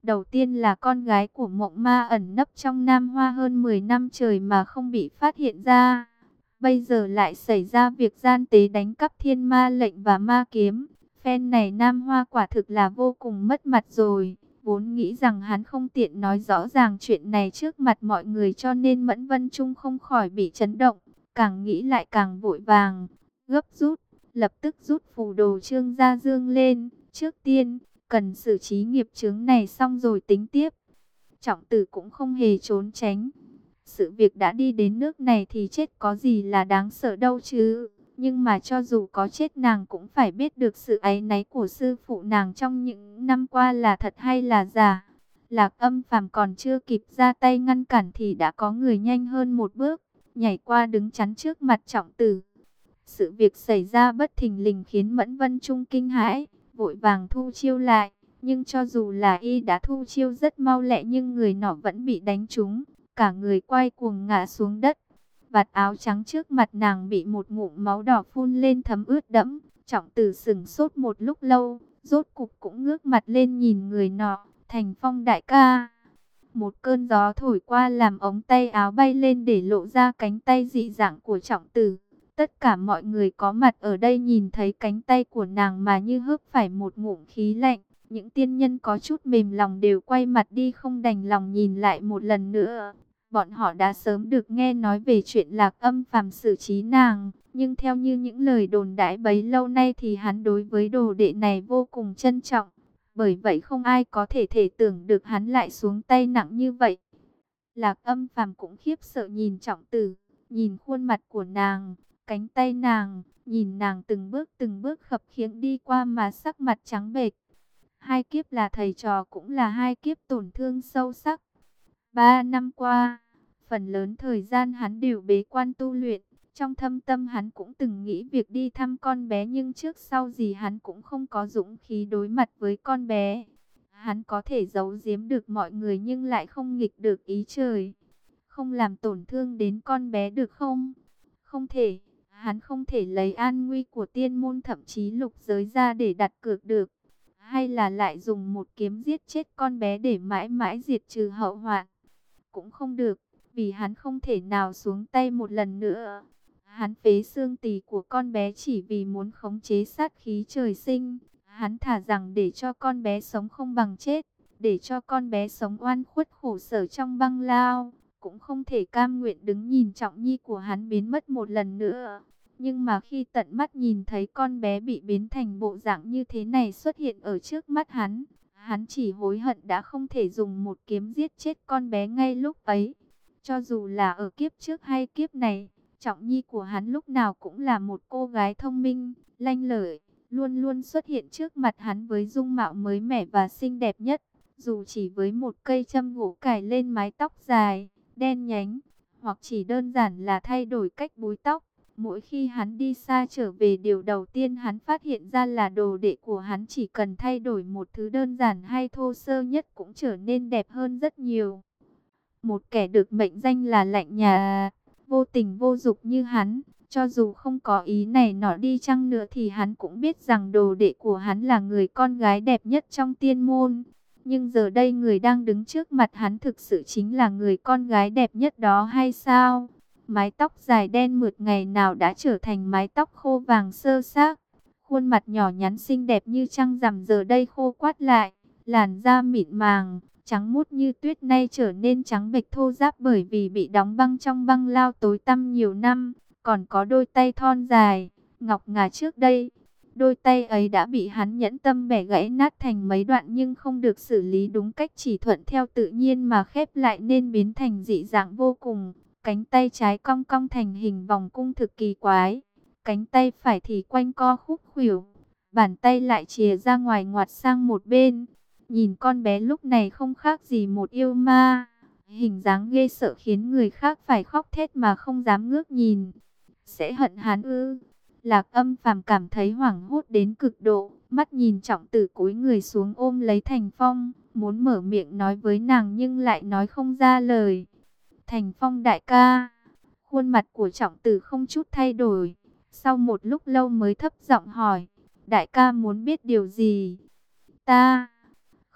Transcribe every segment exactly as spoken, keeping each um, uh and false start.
Đầu tiên là con gái của Mộng Ma ẩn nấp trong Nam Hoa hơn mười năm trời mà không bị phát hiện ra. Bây giờ lại xảy ra việc gian tế đánh cắp thiên ma lệnh và ma kiếm. Phen này Nam Hoa quả thực là vô cùng mất mặt rồi. Vốn nghĩ rằng hắn không tiện nói rõ ràng chuyện này trước mặt mọi người cho nên Mẫn Vân Trung không khỏi bị chấn động. Càng nghĩ lại càng vội vàng, gấp rút, lập tức rút phù đồ Trương Gia Dương lên. Trước tiên, cần xử trí nghiệp chướng này xong rồi tính tiếp. Trọng Tử cũng không hề trốn tránh. Sự việc đã đi đến nước này thì chết có gì là đáng sợ đâu chứ. Nhưng mà cho dù có chết nàng cũng phải biết được sự áy náy của sư phụ nàng trong những năm qua là thật hay là giả. Lạc Âm Phàm còn chưa kịp ra tay ngăn cản thì đã có người nhanh hơn một bước, nhảy qua đứng chắn trước mặt Trọng Tử. Sự việc xảy ra bất thình lình khiến Mẫn Vân Trung kinh hãi, vội vàng thu chiêu lại. Nhưng cho dù là y đã thu chiêu rất mau lẹ nhưng người nọ vẫn bị đánh trúng. Cả người quay cuồng ngã xuống đất. Vạt áo trắng trước mặt nàng bị một ngụm máu đỏ phun lên thấm ướt đẫm. Trọng Tử sững sốt một lúc lâu, rốt cục cũng ngước mặt lên nhìn người nọ. Thành Phong đại ca. Một cơn gió thổi qua làm ống tay áo bay lên để lộ ra cánh tay dị dạng của Trọng Tử. Tất cả mọi người có mặt ở đây nhìn thấy cánh tay của nàng mà như hớp phải một ngụm khí lạnh. Những tiên nhân có chút mềm lòng đều quay mặt đi không đành lòng nhìn lại một lần nữa. Bọn họ đã sớm được nghe nói về chuyện Lạc Âm Phàm xử trí nàng. Nhưng theo như những lời đồn đãi bấy lâu nay thì hắn đối với đồ đệ này vô cùng trân trọng. Bởi vậy không ai có thể thể tưởng được hắn lại xuống tay nặng như vậy. Lạc Âm Phàm cũng khiếp sợ nhìn Trọng Tử, nhìn khuôn mặt của nàng, cánh tay nàng, nhìn nàng từng bước từng bước khập khiễng đi qua mà sắc mặt trắng bệch. Hai kiếp là thầy trò cũng là hai kiếp tổn thương sâu sắc. Ba năm qua, phần lớn thời gian hắn đều bế quan tu luyện. Trong thâm tâm hắn cũng từng nghĩ việc đi thăm con bé nhưng trước sau gì hắn cũng không có dũng khí đối mặt với con bé. Hắn có thể giấu giếm được mọi người nhưng lại không nghịch được ý trời. Không làm tổn thương đến con bé được không? Không thể, hắn không thể lấy an nguy của tiên môn thậm chí lục giới ra để đặt cược được. Hay là lại dùng một kiếm giết chết con bé để mãi mãi diệt trừ hậu hoạn. Cũng không được, vì hắn không thể nào xuống tay một lần nữa. Hắn phế xương tỳ của con bé chỉ vì muốn khống chế sát khí trời sinh. Hắn thà rằng để cho con bé sống không bằng chết, để cho con bé sống oan khuất khổ sở trong băng lao, cũng không thể cam nguyện đứng nhìn Trọng Nhi của hắn biến mất một lần nữa. Nhưng mà khi tận mắt nhìn thấy con bé bị biến thành bộ dạng như thế này xuất hiện ở trước mắt hắn, hắn chỉ hối hận đã không thể dùng một kiếm giết chết con bé ngay lúc ấy. Cho dù là ở kiếp trước hay kiếp này, Trọng Nhi của hắn lúc nào cũng là một cô gái thông minh, lanh lợi, luôn luôn xuất hiện trước mặt hắn với dung mạo mới mẻ và xinh đẹp nhất. Dù chỉ với một cây châm gỗ cài lên mái tóc dài, đen nhánh, hoặc chỉ đơn giản là thay đổi cách búi tóc. Mỗi khi hắn đi xa trở về, điều đầu tiên hắn phát hiện ra là đồ đệ của hắn chỉ cần thay đổi một thứ đơn giản hay thô sơ nhất cũng trở nên đẹp hơn rất nhiều. Một kẻ được mệnh danh là lạnh nhà, vô tình vô dục như hắn, cho dù không có ý này nọ đi chăng nữa thì hắn cũng biết rằng đồ đệ của hắn là người con gái đẹp nhất trong tiên môn. Nhưng giờ đây người đang đứng trước mặt hắn thực sự chính là người con gái đẹp nhất đó hay sao? Mái tóc dài đen mượt ngày nào đã trở thành mái tóc khô vàng xơ xác. Khuôn mặt nhỏ nhắn xinh đẹp như trăng rằm giờ đây khô quắt lại. Làn da mịn màng, trắng muốt như tuyết nay trở nên trắng bệch thô ráp bởi vì bị đóng băng trong băng lao tối tăm nhiều năm. Còn có đôi tay thon dài, ngọc ngà trước đây. Đôi tay ấy đã bị hắn nhẫn tâm bẻ gãy nát thành mấy đoạn nhưng không được xử lý đúng cách, chỉ thuận theo tự nhiên mà khép lại nên biến thành dị dạng vô cùng. Cánh tay trái cong cong thành hình vòng cung thực kỳ quái. Cánh tay phải thì quanh co khúc khuỷu. Bàn tay lại chìa ra ngoài ngoặt sang một bên. Nhìn con bé lúc này không khác gì một yêu ma. Hình dáng ghê sợ khiến người khác phải khóc thét mà không dám ngước nhìn. Sẽ hận hắn ư? Lạc Âm Phàm cảm thấy hoảng hốt đến cực độ. Mắt nhìn Trọng Tử cúi người xuống ôm lấy Thành Phong. Muốn mở miệng nói với nàng nhưng lại nói không ra lời. Thành Phong đại ca. Khuôn mặt của Trọng Tử không chút thay đổi. Sau một lúc lâu mới thấp giọng hỏi. Đại ca muốn biết điều gì? Ta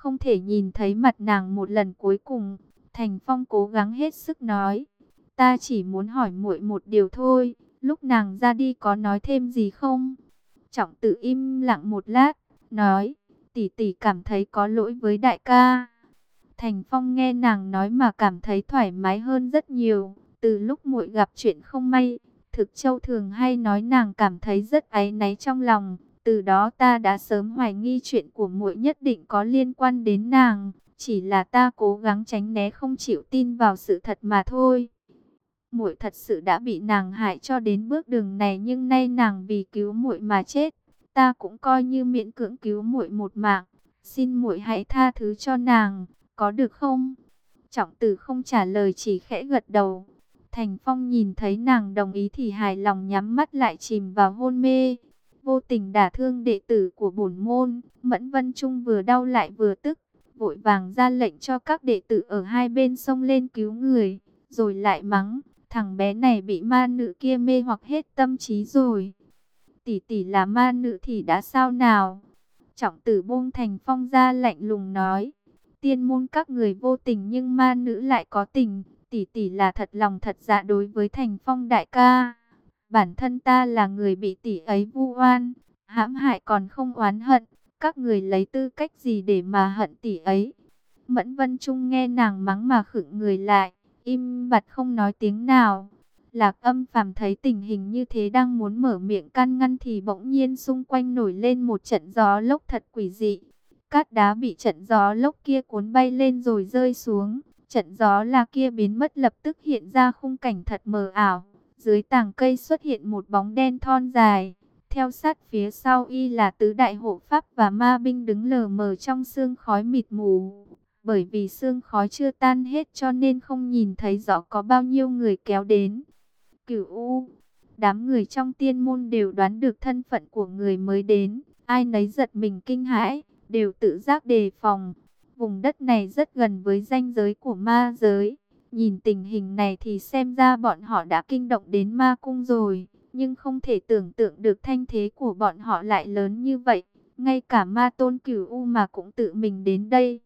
không thể nhìn thấy mặt nàng một lần cuối cùng. Thành Phong cố gắng hết sức nói, ta chỉ muốn hỏi muội một điều thôi, lúc nàng ra đi có nói thêm gì không? Trọng Tử im lặng một lát, nói, tỷ tỷ cảm thấy có lỗi với đại ca. Thành Phong nghe nàng nói mà cảm thấy thoải mái hơn rất nhiều. Từ lúc muội gặp chuyện không may, Thực Châu thường hay nói nàng cảm thấy rất áy náy trong lòng. Từ đó ta đã sớm hoài nghi chuyện của muội nhất định có liên quan đến nàng. Chỉ là ta cố gắng tránh né không chịu tin vào sự thật mà thôi. Muội thật sự đã bị nàng hại cho đến bước đường này, nhưng nay nàng vì cứu muội mà chết, ta cũng coi như miễn cưỡng cứu muội một mạng. Xin muội hãy tha thứ cho nàng, có được không? Trọng Tử không trả lời, chỉ khẽ gật đầu. Thành Phong nhìn thấy nàng đồng ý thì hài lòng nhắm mắt lại chìm vào hôn mê. Vô tình đả thương đệ tử của bổn môn, Mẫn Vân Trung vừa đau lại vừa tức, vội vàng ra lệnh cho các đệ tử ở hai bên xông lên cứu người, rồi lại mắng, thằng bé này bị ma nữ kia mê hoặc hết tâm trí rồi. Tỷ tỷ là ma nữ thì đã sao nào? Trọng Tử buông Thành Phong ra lạnh lùng nói, tiên môn các người vô tình nhưng ma nữ lại có tình. Tỷ tỷ là thật lòng thật dạ đối với Thành Phong đại ca. Bản thân ta là người bị tỷ ấy vu oan, hãm hại còn không oán hận. Các người lấy tư cách gì để mà hận tỷ ấy? Mẫn Vân Trung nghe nàng mắng mà khựng người lại, im bặt không nói tiếng nào. Lạc Âm Phàm thấy tình hình như thế đang muốn mở miệng can ngăn thì bỗng nhiên xung quanh nổi lên một trận gió lốc thật quỷ dị. Cát đá bị trận gió lốc kia cuốn bay lên rồi rơi xuống. Trận gió là kia biến mất, lập tức hiện ra khung cảnh thật mờ ảo. Dưới tàng cây xuất hiện một bóng đen thon dài. Theo sát phía sau y là tứ đại hộ pháp và ma binh đứng lờ mờ trong sương khói mịt mù. Bởi vì sương khói chưa tan hết cho nên không nhìn thấy rõ có bao nhiêu người kéo đến. Cửu U, đám người trong tiên môn đều đoán được thân phận của người mới đến. Ai nấy giật mình kinh hãi, đều tự giác đề phòng. Vùng đất này rất gần với ranh giới của ma giới. Nhìn tình hình này thì xem ra bọn họ đã kinh động đến ma cung rồi. Nhưng không thể tưởng tượng được thanh thế của bọn họ lại lớn như vậy. Ngay cả ma tôn Cửu U mà cũng tự mình đến đây.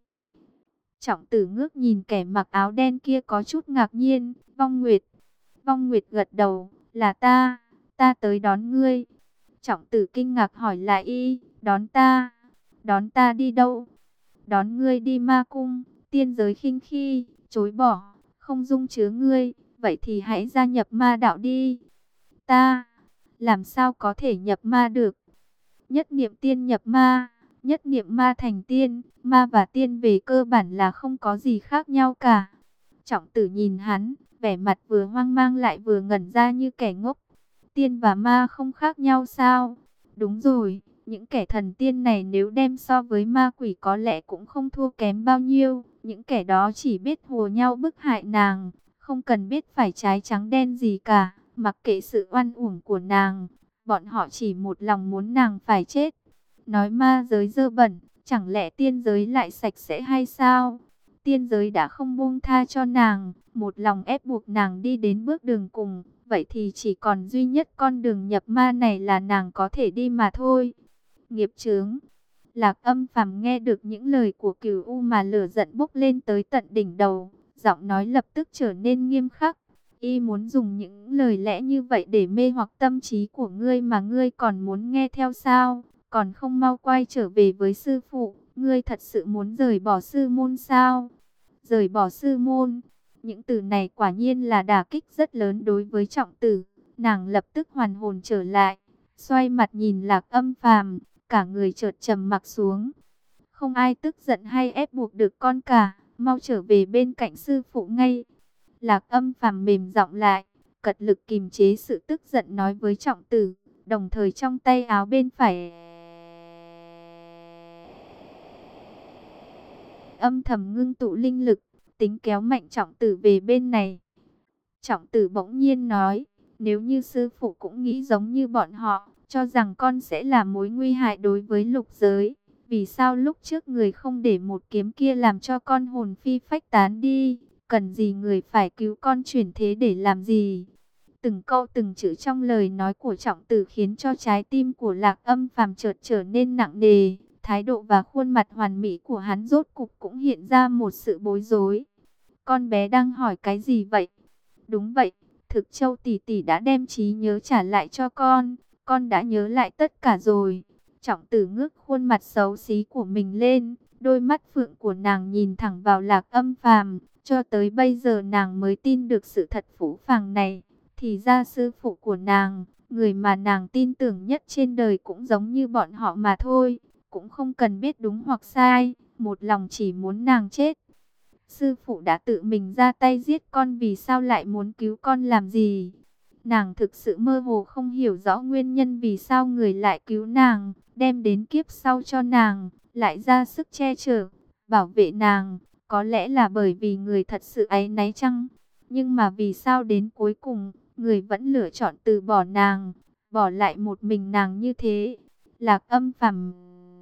Trọng Tử ngước nhìn kẻ mặc áo đen kia có chút ngạc nhiên. Vong Nguyệt. Vong Nguyệt gật đầu. Là ta. Ta tới đón ngươi. Trọng Tử kinh ngạc hỏi lại y. Đón ta. Đón ta đi đâu? Đón ngươi đi ma cung. Tiên giới khinh khi. Chối bỏ. Không dung chứa ngươi. Vậy thì hãy gia nhập ma đạo đi. Ta. Làm sao có thể nhập ma được? Nhất niệm tiên nhập ma. Nhất niệm ma thành tiên. Ma và tiên về cơ bản là không có gì khác nhau cả. Trọng Tử nhìn hắn, vẻ mặt vừa hoang mang lại vừa ngẩn ra như kẻ ngốc. Tiên và ma không khác nhau sao? Đúng rồi, những kẻ thần tiên này nếu đem so với ma quỷ có lẽ cũng không thua kém bao nhiêu. Những kẻ đó chỉ biết hùa nhau bức hại nàng, không cần biết phải trái trắng đen gì cả, mặc kệ sự oan uổng của nàng. Bọn họ chỉ một lòng muốn nàng phải chết. Nói ma giới dơ bẩn, chẳng lẽ tiên giới lại sạch sẽ hay sao? Tiên giới đã không buông tha cho nàng, một lòng ép buộc nàng đi đến bước đường cùng. Vậy thì chỉ còn duy nhất con đường nhập ma này là nàng có thể đi mà thôi. Nghiệp chướng. Lạc Âm Phàm nghe được những lời của Cửu U mà lửa giận bốc lên tới tận đỉnh đầu. Giọng nói lập tức trở nên nghiêm khắc. Y muốn dùng những lời lẽ như vậy để mê hoặc tâm trí của ngươi mà ngươi còn muốn nghe theo sao? Còn không mau quay trở về với sư phụ. Ngươi thật sự muốn rời bỏ sư môn sao? Rời bỏ sư môn. Những từ này quả nhiên là đả kích rất lớn đối với Trọng Tử. Nàng lập tức hoàn hồn trở lại, xoay mặt nhìn Lạc Âm Phàm, cả người chợt trầm mặc xuống. Không ai tức giận hay ép buộc được con cả, mau trở về bên cạnh sư phụ ngay. Lạc Âm Phàm mềm giọng lại, cật lực kìm chế sự tức giận nói với Trọng Tử, đồng thời trong tay áo bên phải âm thầm ngưng tụ linh lực, tính kéo mạnh Trọng Tử về bên này. Trọng Tử bỗng nhiên nói, nếu như sư phụ cũng nghĩ giống như bọn họ, cho rằng con sẽ là mối nguy hại đối với lục giới, vì sao lúc trước người không để một kiếm kia làm cho con hồn phi phách tán đi, cần gì người phải cứu con chuyển thế để làm gì? Từng câu từng chữ trong lời nói của Trọng Tử khiến cho trái tim của Lạc Âm Phàm chợt trở nên nặng nề. thái độ và khuôn mặt hoàn mỹ của hắn rốt cục cũng hiện ra một sự bối rối. Con bé đang hỏi cái gì vậy? Đúng vậy, thực Châu tỷ tỷ đã đem trí nhớ trả lại cho con, con đã nhớ lại tất cả rồi. Trọng Tử ngước khuôn mặt xấu xí của mình lên, đôi mắt phượng của nàng nhìn thẳng vào Lạc Âm Phàm, cho tới bây giờ nàng mới tin được sự thật phũ phàng này. Thì ra sư phụ của nàng, người mà nàng tin tưởng nhất trên đời cũng giống như bọn họ mà thôi, cũng không cần biết đúng hoặc sai, một lòng chỉ muốn nàng chết. Sư phụ đã tự mình ra tay giết con, vì sao lại muốn cứu con làm gì? Nàng thực sự mơ hồ không hiểu rõ nguyên nhân vì sao người lại cứu nàng, đem đến kiếp sau cho nàng, lại ra sức che chở, bảo vệ nàng. Có lẽ là bởi vì người thật sự áy náy chăng? Nhưng mà vì sao đến cuối cùng, người vẫn lựa chọn từ bỏ nàng, bỏ lại một mình nàng như thế? Lạc Âm Phàm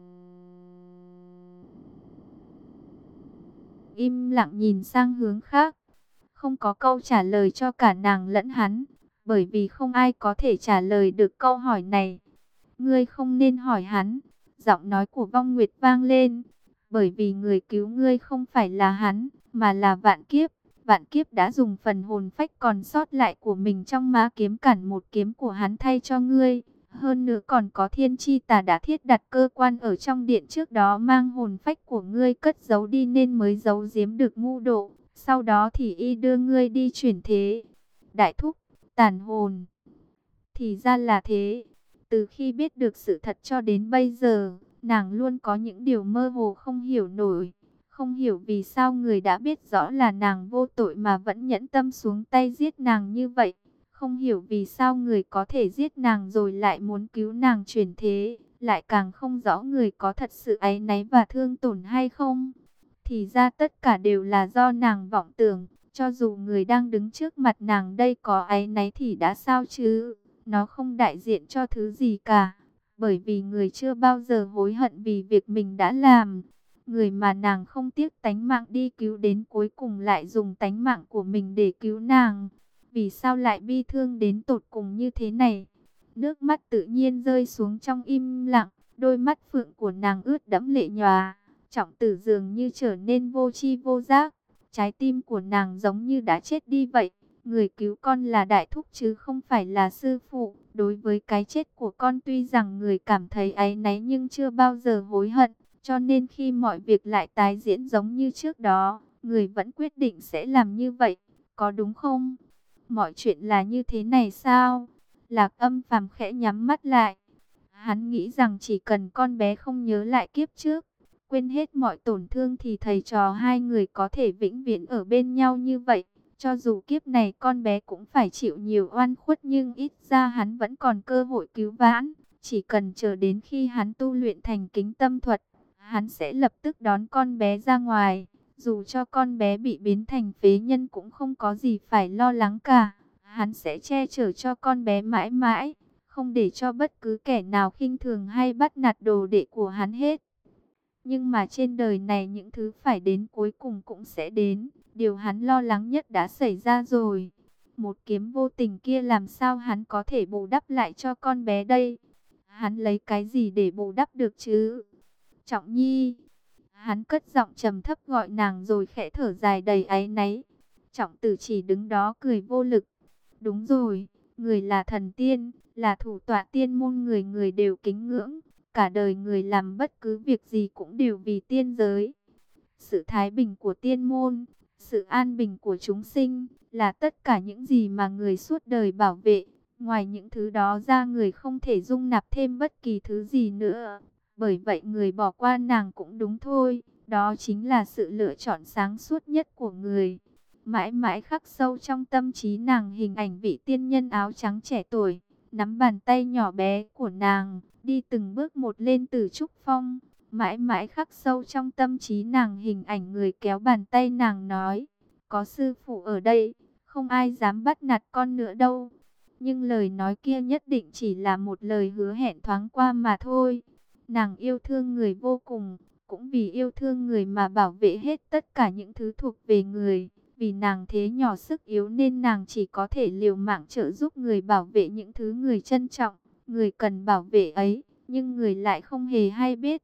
im lặng nhìn sang hướng khác, không có câu trả lời cho cả nàng lẫn hắn, bởi vì không ai có thể trả lời được câu hỏi này. Ngươi không nên hỏi hắn, giọng nói của Vong Nguyệt vang lên, bởi vì người cứu ngươi không phải là hắn, mà là Vạn Kiếp. Vạn Kiếp đã dùng phần hồn phách còn sót lại của mình trong ma kiếm cản một kiếm của hắn thay cho ngươi. Hơn nữa còn có Thiên Chi Tà đã thiết đặt cơ quan ở trong điện trước đó mang hồn phách của ngươi cất giấu đi nên mới giấu giếm được ngu độ. Sau đó thì y đưa ngươi đi chuyển thế. Đại thúc, tàn hồn. Thì ra là thế. Từ khi biết được sự thật cho đến bây giờ, nàng luôn có những điều mơ hồ không hiểu nổi. Không hiểu vì sao người đã biết rõ là nàng vô tội mà vẫn nhẫn tâm xuống tay giết nàng như vậy. Không hiểu vì sao người có thể giết nàng rồi lại muốn cứu nàng chuyển thế. Lại càng không rõ người có thật sự áy náy và thương tổn hay không. Thì ra tất cả đều là do nàng vọng tưởng. Cho dù người đang đứng trước mặt nàng đây có áy náy thì đã sao chứ. Nó không đại diện cho thứ gì cả. Bởi vì người chưa bao giờ hối hận vì việc mình đã làm. Người mà nàng không tiếc tánh mạng đi cứu đến cuối cùng lại dùng tánh mạng của mình để cứu nàng. Vì sao lại bi thương đến tột cùng như thế này? Nước mắt tự nhiên rơi xuống trong im lặng. Đôi mắt phượng của nàng ướt đẫm lệ nhòa. Trọng Tử dường như trở nên vô tri vô giác. Trái tim của nàng giống như đã chết đi vậy. Người cứu con là đại thúc chứ không phải là sư phụ. Đối với cái chết của con tuy rằng người cảm thấy áy náy nhưng chưa bao giờ hối hận. Cho nên khi mọi việc lại tái diễn giống như trước đó, người vẫn quyết định sẽ làm như vậy. Có đúng không? Mọi chuyện là như thế này sao? Lạc Âm Phàm khẽ nhắm mắt lại. Hắn nghĩ rằng chỉ cần con bé không nhớ lại kiếp trước, quên hết mọi tổn thương thì thầy trò hai người có thể vĩnh viễn ở bên nhau như vậy. Cho dù kiếp này con bé cũng phải chịu nhiều oan khuất nhưng ít ra hắn vẫn còn cơ hội cứu vãn. Chỉ cần chờ đến khi hắn tu luyện thành kính tâm thuật, hắn sẽ lập tức đón con bé ra ngoài. Dù cho con bé bị biến thành phế nhân cũng không có gì phải lo lắng cả. Hắn sẽ che chở cho con bé mãi mãi, không để cho bất cứ kẻ nào khinh thường hay bắt nạt đồ đệ của hắn hết. Nhưng mà trên đời này những thứ phải đến cuối cùng cũng sẽ đến. Điều hắn lo lắng nhất đã xảy ra rồi. Một kiếm vô tình kia làm sao hắn có thể bù đắp lại cho con bé đây? Hắn lấy cái gì để bù đắp được chứ? Trọng Nhi. Hắn cất giọng trầm thấp gọi nàng rồi khẽ thở dài đầy áy náy. Trọng Tử chỉ đứng đó cười vô lực. Đúng rồi, người là thần tiên, là thủ tọa tiên môn, người người đều kính ngưỡng. Cả đời người làm bất cứ việc gì cũng đều vì tiên giới. Sự thái bình của tiên môn, sự an bình của chúng sinh, là tất cả những gì mà người suốt đời bảo vệ. Ngoài những thứ đó ra người không thể dung nạp thêm bất kỳ thứ gì nữa. Bởi vậy người bỏ qua nàng cũng đúng thôi. Đó chính là sự lựa chọn sáng suốt nhất của người. Mãi mãi khắc sâu trong tâm trí nàng hình ảnh vị tiên nhân áo trắng trẻ tuổi. Nắm bàn tay nhỏ bé của nàng, đi từng bước một lên từ trúc phong. Mãi mãi khắc sâu trong tâm trí nàng hình ảnh người kéo bàn tay nàng nói. Có sư phụ ở đây, không ai dám bắt nạt con nữa đâu. Nhưng lời nói kia nhất định chỉ là một lời hứa hẹn thoáng qua mà thôi. Nàng yêu thương người vô cùng, cũng vì yêu thương người mà bảo vệ hết tất cả những thứ thuộc về người. Vì nàng thế nhỏ sức yếu nên nàng chỉ có thể liều mạng trợ giúp người bảo vệ những thứ người trân trọng, người cần bảo vệ ấy. Nhưng người lại không hề hay biết,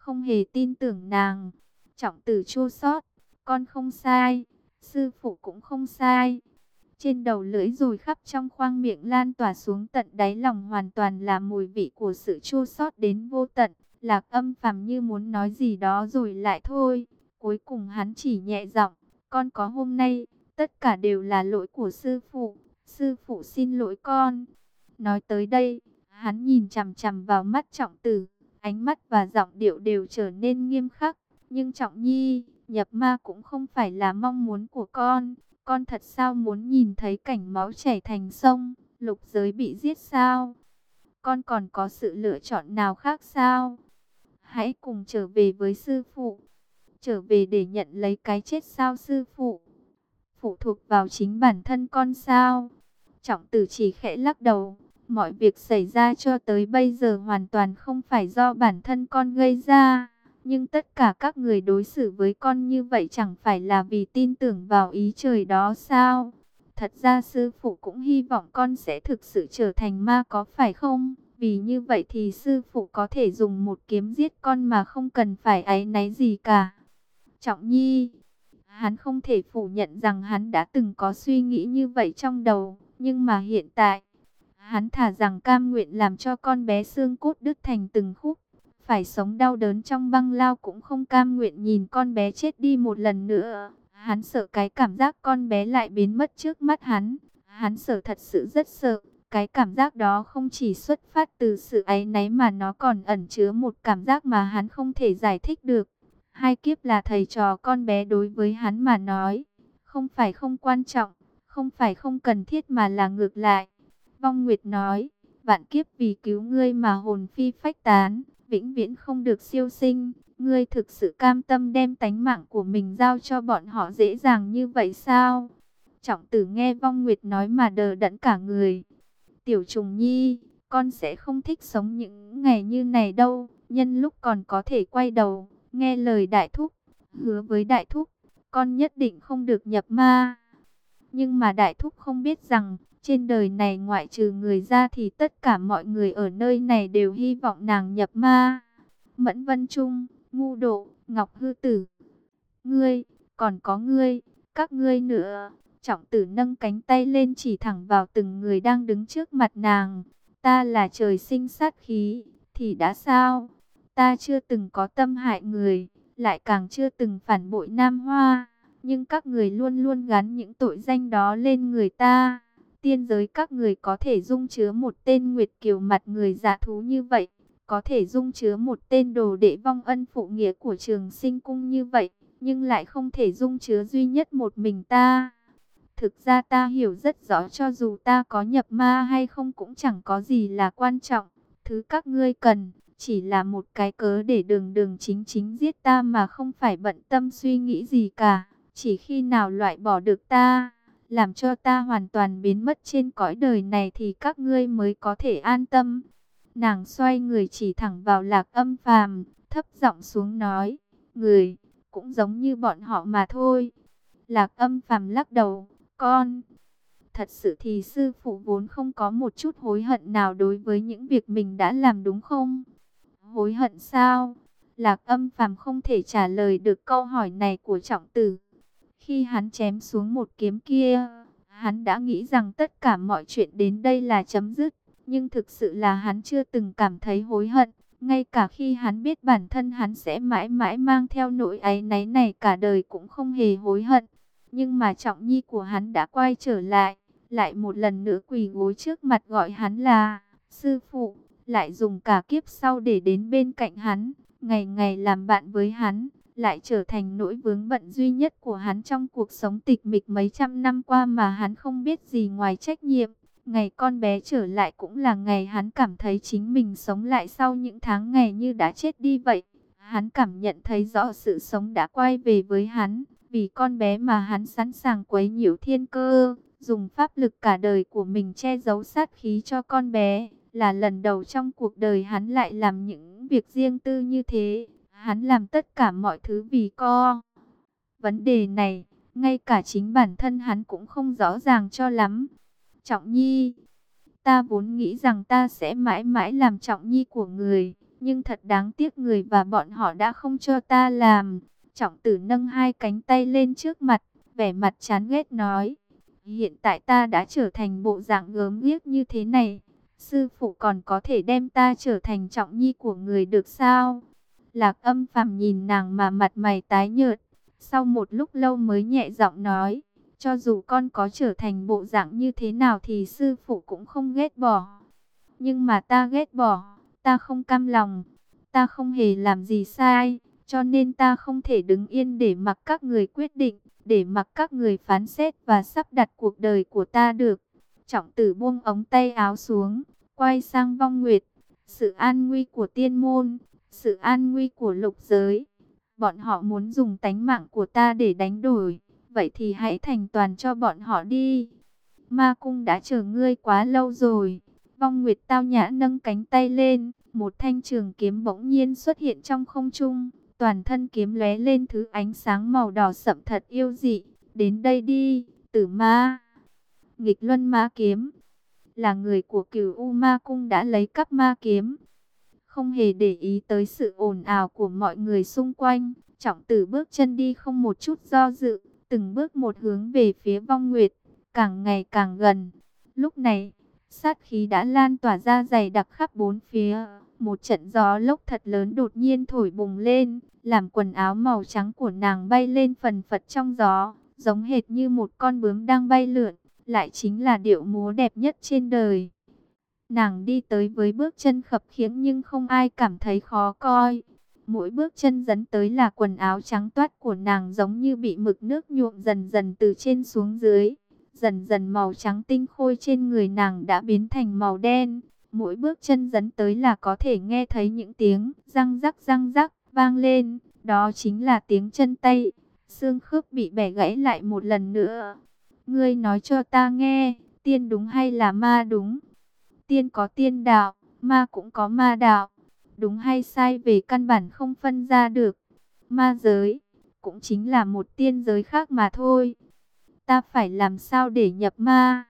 không hề tin tưởng nàng. Trọng Tử chua xót, con không sai, sư phụ cũng không sai. Trên đầu lưỡi rồi khắp trong khoang miệng lan tỏa xuống tận đáy lòng hoàn toàn là mùi vị của sự chua xót đến vô tận. Lạc Âm Phàm như muốn nói gì đó rồi lại thôi. Cuối cùng hắn chỉ nhẹ giọng, con có hôm nay, tất cả đều là lỗi của sư phụ. Sư phụ xin lỗi con. Nói tới đây, hắn nhìn chằm chằm vào mắt Trọng Tử, ánh mắt và giọng điệu đều trở nên nghiêm khắc. Nhưng Trọng Nhi, nhập ma cũng không phải là mong muốn của con. Con thật sao muốn nhìn thấy cảnh máu chảy thành sông, lục giới bị giết sao? Con còn có sự lựa chọn nào khác sao? Hãy cùng trở về với sư phụ. Trở về để nhận lấy cái chết sao sư phụ? Phụ thuộc vào chính bản thân con sao? Trọng Tử chỉ khẽ lắc đầu. Mọi việc xảy ra cho tới bây giờ hoàn toàn không phải do bản thân con gây ra. Nhưng tất cả các người đối xử với con như vậy chẳng phải là vì tin tưởng vào ý trời đó sao? Thật ra sư phụ cũng hy vọng con sẽ thực sự trở thành ma có phải không? Vì như vậy thì sư phụ có thể dùng một kiếm giết con mà không cần phải áy náy gì cả. Trọng Nhi, hắn không thể phủ nhận rằng hắn đã từng có suy nghĩ như vậy trong đầu. Nhưng mà hiện tại, hắn thà rằng cam nguyện làm cho con bé xương cốt đứt thành từng khúc. Phải sống đau đớn trong băng lao cũng không cam nguyện nhìn con bé chết đi một lần nữa. Hắn sợ cái cảm giác con bé lại biến mất trước mắt hắn. Hắn sợ, thật sự rất sợ. Cái cảm giác đó không chỉ xuất phát từ sự áy náy mà nó còn ẩn chứa một cảm giác mà hắn không thể giải thích được. Hai kiếp là thầy trò con bé đối với hắn mà nói. Không phải không quan trọng, không phải không cần thiết mà là ngược lại. Vong Nguyệt nói, vạn kiếp vì cứu ngươi mà hồn phi phách tán, vĩnh viễn không được siêu sinh. Ngươi thực sự cam tâm đem tánh mạng của mình giao cho bọn họ dễ dàng như vậy sao? Trọng Tử nghe Vong Nguyệt nói mà đờ đẫn cả người. Tiểu Trùng Nhi, con sẽ không thích sống những ngày như này đâu. Nhân lúc còn có thể quay đầu, nghe lời Đại Thúc, hứa với Đại Thúc, con nhất định không được nhập ma. Nhưng mà Đại Thúc không biết rằng, trên đời này ngoại trừ người ra thì tất cả mọi người ở nơi này đều hy vọng nàng nhập ma. Mẫn Vân Trung, Ngu Độ, Ngọc Hư Tử, ngươi, còn có ngươi, các ngươi nữa. Trọng Tử nâng cánh tay lên chỉ thẳng vào từng người đang đứng trước mặt nàng. Ta là trời sinh sát khí, thì đã sao? Ta chưa từng có tâm hại người, lại càng chưa từng phản bội Nam Hoa. Nhưng các người luôn luôn gắn những tội danh đó lên người ta. Tiên giới các người có thể dung chứa một tên Nguyệt Kiều mặt người dạ thú như vậy. Có thể dung chứa một tên đồ đệ vong ân phụ nghĩa của Trường Sinh Cung như vậy. Nhưng lại không thể dung chứa duy nhất một mình ta. Thực ra ta hiểu rất rõ cho dù ta có nhập ma hay không cũng chẳng có gì là quan trọng. Thứ các ngươi cần chỉ là một cái cớ để đường đường chính chính giết ta mà không phải bận tâm suy nghĩ gì cả. Chỉ khi nào loại bỏ được ta, làm cho ta hoàn toàn biến mất trên cõi đời này thì các ngươi mới có thể an tâm. Nàng xoay người chỉ thẳng vào Lạc Âm Phàm, thấp giọng xuống nói, người, cũng giống như bọn họ mà thôi. Lạc Âm Phàm lắc đầu, con, thật sự thì sư phụ vốn không có một chút hối hận nào đối với những việc mình đã làm đúng không? Hối hận sao? Lạc Âm Phàm không thể trả lời được câu hỏi này của Trọng Tử. Khi hắn chém xuống một kiếm kia, hắn đã nghĩ rằng tất cả mọi chuyện đến đây là chấm dứt. Nhưng thực sự là hắn chưa từng cảm thấy hối hận. Ngay cả khi hắn biết bản thân hắn sẽ mãi mãi mang theo nỗi áy náy này cả đời cũng không hề hối hận. Nhưng mà Trọng Nhi của hắn đã quay trở lại, lại một lần nữa quỳ gối trước mặt gọi hắn là sư phụ, lại dùng cả kiếp sau để đến bên cạnh hắn, ngày ngày làm bạn với hắn, lại trở thành nỗi vướng bận duy nhất của hắn trong cuộc sống tịch mịch mấy trăm năm qua mà hắn không biết gì ngoài trách nhiệm. Ngày con bé trở lại cũng là ngày hắn cảm thấy chính mình sống lại sau những tháng ngày như đã chết đi vậy. Hắn cảm nhận thấy rõ sự sống đã quay về với hắn. Vì con bé mà hắn sẵn sàng quấy nhiễu thiên cơ, dùng pháp lực cả đời của mình che giấu sát khí cho con bé. Là lần đầu trong cuộc đời hắn lại làm những việc riêng tư như thế. Hắn làm tất cả mọi thứ vì co. Vấn đề này, ngay cả chính bản thân hắn cũng không rõ ràng cho lắm. Trọng Nhi, ta vốn nghĩ rằng ta sẽ mãi mãi làm Trọng Nhi của người. nhưng thật đáng tiếc người và bọn họ đã không cho ta làm. Trọng tử nâng hai cánh tay lên trước mặt, vẻ mặt chán ghét nói, hiện tại ta đã trở thành bộ dạng gớm ghiếc như thế này, sư phụ còn có thể đem ta trở thành trọng nhi của người được sao? Lạc Âm Phàm nhìn nàng mà mặt mày tái nhợt, sau một lúc lâu mới nhẹ giọng nói, cho dù con có trở thành bộ dạng như thế nào thì sư phụ cũng không ghét bỏ. Nhưng mà ta ghét bỏ, ta không cam lòng, ta không hề làm gì sai, cho nên ta không thể đứng yên để mặc các người quyết định, để mặc các người phán xét và sắp đặt cuộc đời của ta được. Trọng tử buông ống tay áo xuống, quay sang Vong Nguyệt, sự an nguy của tiên môn, sự an nguy của lục giới. Bọn họ muốn dùng tánh mạng của ta để đánh đổi, vậy thì hãy thành toàn cho bọn họ đi. Ma cung đã chờ ngươi quá lâu rồi. Vong Nguyệt tao nhã nâng cánh tay lên, một thanh trường kiếm bỗng nhiên xuất hiện trong không trung, toàn thân kiếm lóe lên thứ ánh sáng màu đỏ sậm thật yêu dị. Đến đây đi, tử ma. Nghịch luân ma kiếm, là người của Cửu U Ma Cung đã lấy cắp ma kiếm. Không hề để ý tới sự ồn ào của mọi người xung quanh, Trọng tử bước chân đi không một chút do dự, từng bước một hướng về phía Vong Nguyệt, càng ngày càng gần. Lúc này, sát khí đã lan tỏa ra dày đặc khắp bốn phía. Một trận gió lốc thật lớn đột nhiên thổi bùng lên, làm quần áo màu trắng của nàng bay lên phần phật trong gió, giống hệt như một con bướm đang bay lượn, lại chính là điệu múa đẹp nhất trên đời. Nàng đi tới với bước chân khập khiễng nhưng không ai cảm thấy khó coi. Mỗi bước chân dấn tới là quần áo trắng toát của nàng giống như bị mực nước nhuộm dần dần từ trên xuống dưới. Dần dần màu trắng tinh khôi trên người nàng đã biến thành màu đen. Mỗi bước chân dấn tới là có thể nghe thấy những tiếng răng rắc răng rắc vang lên. Đó chính là tiếng chân tay, xương khớp bị bẻ gãy lại một lần nữa. Ngươi nói cho ta nghe, tiên đúng hay là ma đúng? Tiên có tiên đạo, ma cũng có ma đạo. Đúng hay sai về căn bản không phân ra được. Ma giới cũng chính là một tiên giới khác mà thôi. Ta phải làm sao để nhập ma?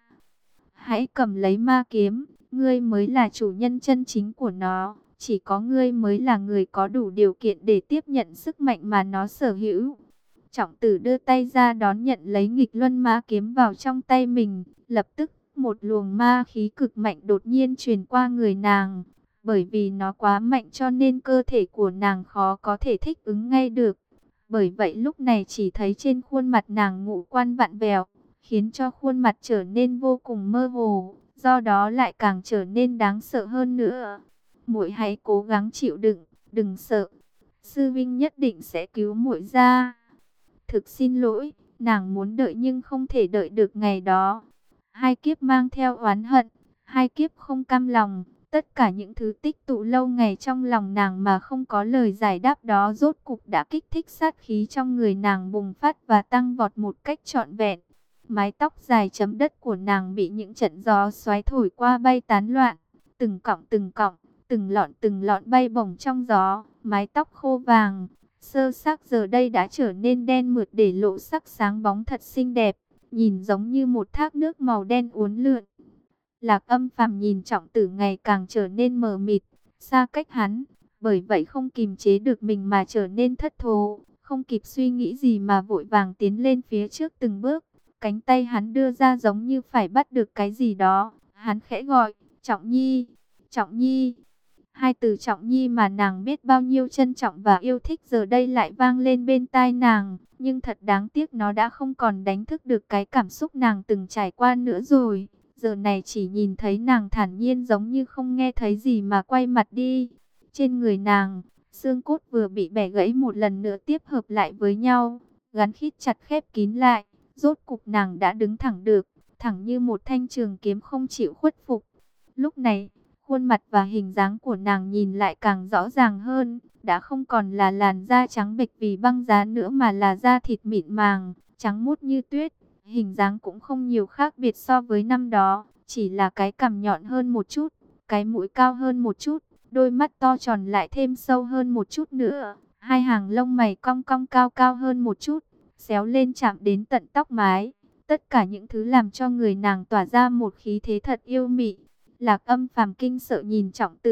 Hãy cầm lấy ma kiếm, ngươi mới là chủ nhân chân chính của nó. Chỉ có ngươi mới là người có đủ điều kiện để tiếp nhận sức mạnh mà nó sở hữu. Trọng tử đưa tay ra đón nhận lấy nghịch luân ma kiếm vào trong tay mình. Lập tức, một luồng ma khí cực mạnh đột nhiên truyền qua người nàng. Bởi vì nó quá mạnh cho nên cơ thể của nàng khó có thể thích ứng ngay được. Bởi vậy lúc này chỉ thấy trên khuôn mặt nàng ngũ quan vặn vẹo, khiến cho khuôn mặt trở nên vô cùng mơ hồ, do đó lại càng trở nên đáng sợ hơn nữa. Muội hãy cố gắng chịu đựng, đừng sợ. Sư vinh nhất định sẽ cứu muội ra. Thực xin lỗi, nàng muốn đợi nhưng không thể đợi được ngày đó. Hai kiếp mang theo oán hận, hai kiếp không cam lòng. Tất cả những thứ tích tụ lâu ngày trong lòng nàng mà không có lời giải đáp đó rốt cục đã kích thích sát khí trong người nàng bùng phát và tăng vọt một cách trọn vẹn. Mái tóc dài chấm đất của nàng bị những trận gió xoáy thổi qua bay tán loạn. Từng cọng từng cọng, từng lọn từng lọn bay bổng trong gió. Mái tóc khô vàng, sơ xác giờ đây đã trở nên đen mượt để lộ sắc sáng bóng thật xinh đẹp. Nhìn giống như một thác nước màu đen uốn lượn. Lạc Âm Phàm nhìn Trọng tử ngày càng trở nên mờ mịt, xa cách hắn, bởi vậy không kìm chế được mình mà trở nên thất thố, không kịp suy nghĩ gì mà vội vàng tiến lên phía trước từng bước. Cánh tay hắn đưa ra giống như phải bắt được cái gì đó, hắn khẽ gọi, Trọng Nhi, Trọng Nhi. Hai từ Trọng Nhi mà nàng biết bao nhiêu trân trọng và yêu thích giờ đây lại vang lên bên tai nàng, nhưng thật đáng tiếc nó đã không còn đánh thức được cái cảm xúc nàng từng trải qua nữa rồi. Giờ này chỉ nhìn thấy nàng thản nhiên giống như không nghe thấy gì mà quay mặt đi. Trên người nàng, xương cốt vừa bị bẻ gãy một lần nữa tiếp hợp lại với nhau, gắn khít chặt khép kín lại. Rốt cục nàng đã đứng thẳng được, thẳng như một thanh trường kiếm không chịu khuất phục. Lúc này, khuôn mặt và hình dáng của nàng nhìn lại càng rõ ràng hơn, đã không còn là làn da trắng bệch vì băng giá nữa mà là da thịt mịn màng, trắng muốt như tuyết. Hình dáng cũng không nhiều khác biệt so với năm đó, chỉ là cái cằm nhọn hơn một chút, cái mũi cao hơn một chút, đôi mắt to tròn lại thêm sâu hơn một chút nữa, hai hàng lông mày cong cong cao cao hơn một chút, xéo lên chạm đến tận tóc mái. Tất cả những thứ làm cho người nàng tỏa ra một khí thế thật yêu mị. Lạc Âm Phàm kinh sợ nhìn Trọng tử,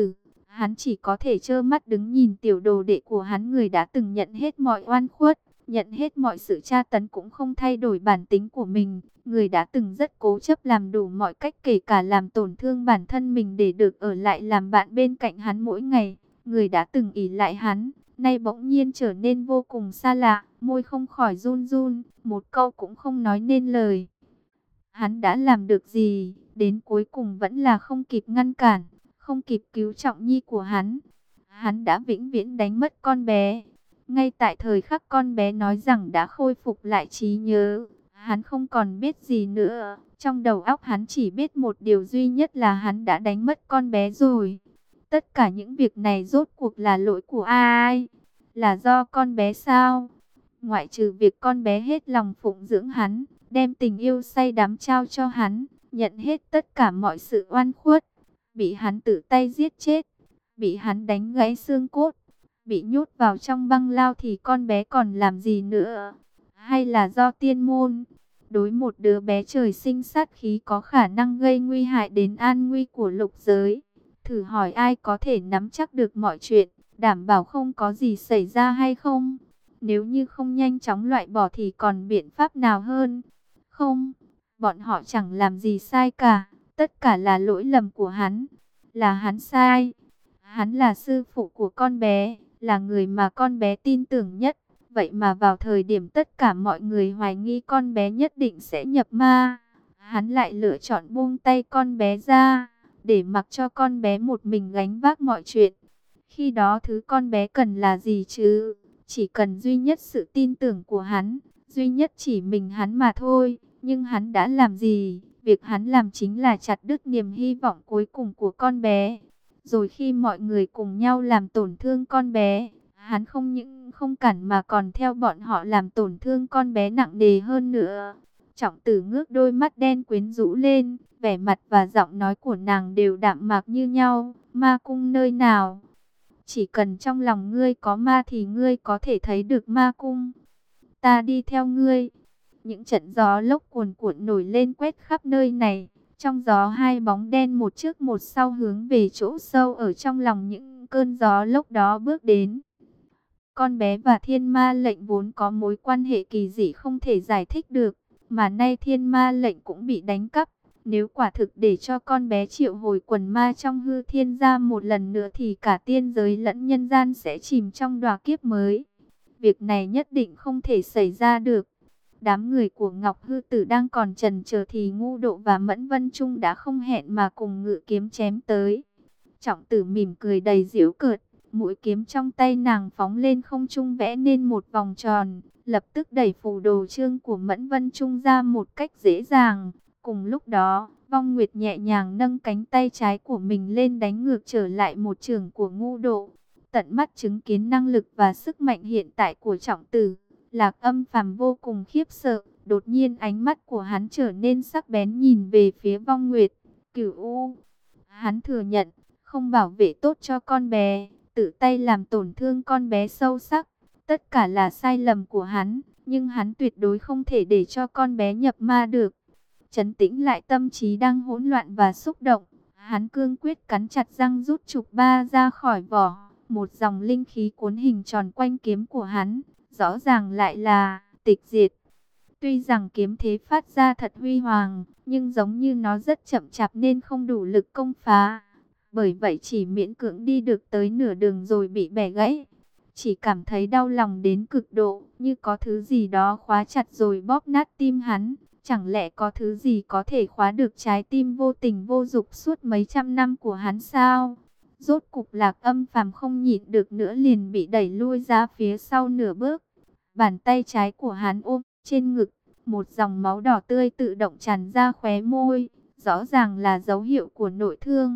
Hắn chỉ có thể trơ mắt đứng nhìn tiểu đồ đệ của hắn, người đã từng nhận hết mọi oan khuất, nhận hết mọi sự tra tấn cũng không thay đổi bản tính của mình. Người đã từng rất cố chấp làm đủ mọi cách, kể cả làm tổn thương bản thân mình để được ở lại làm bạn bên cạnh hắn mỗi ngày. Người đã từng ỷ lại hắn, nay bỗng nhiên trở nên vô cùng xa lạ, môi không khỏi run run, một câu cũng không nói nên lời. Hắn đã làm được gì, đến cuối cùng vẫn là không kịp ngăn cản, không kịp cứu Trọng Nhi của hắn. Hắn đã vĩnh viễn đánh mất con bé. Ngay tại thời khắc con bé nói rằng đã khôi phục lại trí nhớ, hắn không còn biết gì nữa. Trong đầu óc hắn chỉ biết một điều duy nhất là hắn đã đánh mất con bé rồi. Tất cả những việc này rốt cuộc là lỗi của ai? Là do con bé sao? Ngoại trừ việc con bé hết lòng phụng dưỡng hắn, đem tình yêu say đắm trao cho hắn, nhận hết tất cả mọi sự oan khuất, bị hắn tự tay giết chết, bị hắn đánh gãy xương cốt, bị nhốt vào trong băng lao thì con bé còn làm gì nữa? Hay là do tiên môn? Đối một đứa bé trời sinh sát khí có khả năng gây nguy hại đến an nguy của lục giới, thử hỏi ai có thể nắm chắc được mọi chuyện, đảm bảo không có gì xảy ra hay không? Nếu như không nhanh chóng loại bỏ thì còn biện pháp nào hơn? Không, bọn họ chẳng làm gì sai cả, tất cả là lỗi lầm của hắn, là hắn sai. Hắn là sư phụ của con bé, là người mà con bé tin tưởng nhất. Vậy mà vào thời điểm tất cả mọi người hoài nghi con bé nhất định sẽ nhập ma, hắn lại lựa chọn buông tay con bé ra, để mặc cho con bé một mình gánh vác mọi chuyện. Khi đó thứ con bé cần là gì chứ? Chỉ cần duy nhất sự tin tưởng của hắn, duy nhất chỉ mình hắn mà thôi. Nhưng hắn đã làm gì? Việc hắn làm chính là chặt đứt niềm hy vọng cuối cùng của con bé. Rồi khi mọi người cùng nhau làm tổn thương con bé, hắn không những không cản mà còn theo bọn họ làm tổn thương con bé nặng nề hơn nữa. Trọng Tử ngước đôi mắt đen quyến rũ lên, vẻ mặt và giọng nói của nàng đều đạm mạc như nhau. Ma cung nơi nào? Chỉ cần trong lòng ngươi có ma thì ngươi có thể thấy được ma cung. Ta đi theo ngươi. Những trận gió lốc cuồn cuộn nổi lên quét khắp nơi này. Trong gió hai bóng đen một trước một sau hướng về chỗ sâu ở trong lòng những cơn gió lốc đó bước đến. Con bé và Thiên Ma Lệnh vốn có mối quan hệ kỳ dị không thể giải thích được, mà nay Thiên Ma Lệnh cũng bị đánh cắp. Nếu quả thực để cho con bé triệu hồi quần ma trong hư thiên ra một lần nữa thì cả tiên giới lẫn nhân gian sẽ chìm trong đọa kiếp mới. Việc này nhất định không thể xảy ra được. Đám người của Ngọc Hư Tử đang còn chần chờ thì Ngu Độ và Mẫn Vân Trung đã không hẹn mà cùng ngự kiếm chém tới. Trọng Tử mỉm cười đầy giễu cợt, mũi kiếm trong tay nàng phóng lên không trung vẽ nên một vòng tròn, lập tức đẩy phù đồ chương của Mẫn Vân Trung ra một cách dễ dàng. Cùng lúc đó, Vong Nguyệt nhẹ nhàng nâng cánh tay trái của mình lên đánh ngược trở lại một chưởng của Ngu Độ. Tận mắt chứng kiến năng lực và sức mạnh hiện tại của Trọng Tử, Lạc Âm Phàm vô cùng khiếp sợ. Đột nhiên ánh mắt của hắn trở nên sắc bén nhìn về phía Vong Nguyệt. Cửu U, hắn thừa nhận không bảo vệ tốt cho con bé, tự tay làm tổn thương con bé sâu sắc. Tất cả là sai lầm của hắn, nhưng hắn tuyệt đối không thể để cho con bé nhập ma được. Trấn tĩnh lại tâm trí đang hỗn loạn và xúc động, hắn cương quyết cắn chặt răng rút trục ba ra khỏi vỏ. Một dòng linh khí cuốn hình tròn quanh kiếm của hắn, rõ ràng lại là tịch diệt. Tuy rằng kiếm thế phát ra thật huy hoàng, nhưng giống như nó rất chậm chạp nên không đủ lực công phá. Bởi vậy chỉ miễn cưỡng đi được tới nửa đường rồi bị bẻ gãy. Chỉ cảm thấy đau lòng đến cực độ, như có thứ gì đó khóa chặt rồi bóp nát tim hắn. Chẳng lẽ có thứ gì có thể khóa được trái tim vô tình vô dục suốt mấy trăm năm của hắn sao? Rốt cục Lạc Âm Phàm không nhịn được nữa liền bị đẩy lui ra phía sau nửa bước. Bàn tay trái của hắn ôm trên ngực, một dòng máu đỏ tươi tự động tràn ra khóe môi, rõ ràng là dấu hiệu của nội thương.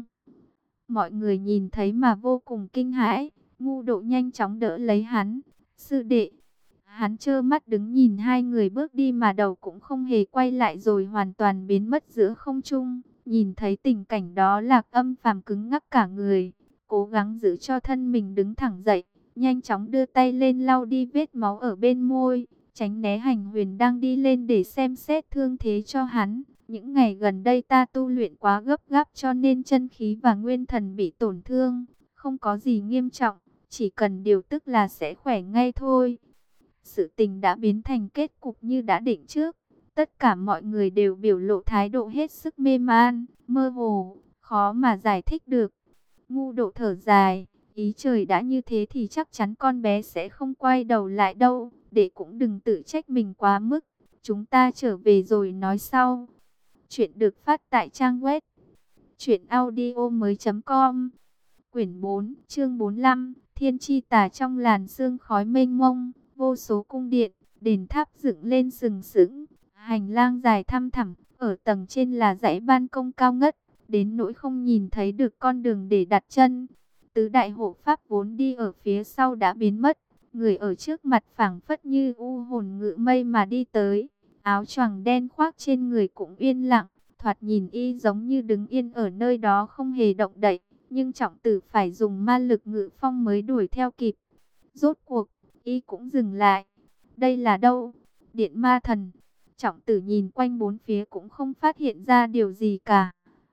Mọi người nhìn thấy mà vô cùng kinh hãi. Ngu Độ nhanh chóng đỡ lấy hắn. Sư đệ. Hắn trơ mắt đứng nhìn hai người bước đi mà đầu cũng không hề quay lại rồi hoàn toàn biến mất giữa không trung. Nhìn thấy tình cảnh đó, Lạc Âm Phàm cứng ngắc cả người, cố gắng giữ cho thân mình đứng thẳng dậy, nhanh chóng đưa tay lên lau đi vết máu ở bên môi, tránh né Hành Huyền đang đi lên để xem xét thương thế cho hắn. Những ngày gần đây ta tu luyện quá gấp gáp cho nên chân khí và nguyên thần bị tổn thương, không có gì nghiêm trọng, chỉ cần điều tức là sẽ khỏe ngay thôi. Sự tình đã biến thành kết cục như đã định trước. Tất cả mọi người đều biểu lộ thái độ hết sức mê man, mơ hồ, khó mà giải thích được. Ngu Độ thở dài, ý trời đã như thế thì chắc chắn con bé sẽ không quay đầu lại đâu, để cũng đừng tự trách mình quá mức. Chúng ta trở về rồi nói sau. Chuyện được phát tại trang web truyện audio mới chấm com. Quyển bốn, chương bốn mươi lăm, Thiên Chi Tà. Trong làn sương khói mênh mông, vô số cung điện, đền tháp dựng lên sừng sững, hành lang dài thăm thẳm, ở tầng trên là dãy ban công cao ngất, đến nỗi không nhìn thấy được con đường để đặt chân. Tứ đại hộ pháp vốn đi ở phía sau đã biến mất, người ở trước mặt phảng phất như u hồn ngự mây mà đi tới, áo choàng đen khoác trên người cũng yên lặng, thoạt nhìn y giống như đứng yên ở nơi đó không hề động đậy, nhưng Trọng Tử phải dùng ma lực ngự phong mới đuổi theo kịp. Rốt cuộc, y cũng dừng lại. Đây là đâu? Điện Ma Thần. Trọng Tử nhìn quanh bốn phía cũng không phát hiện ra điều gì cả.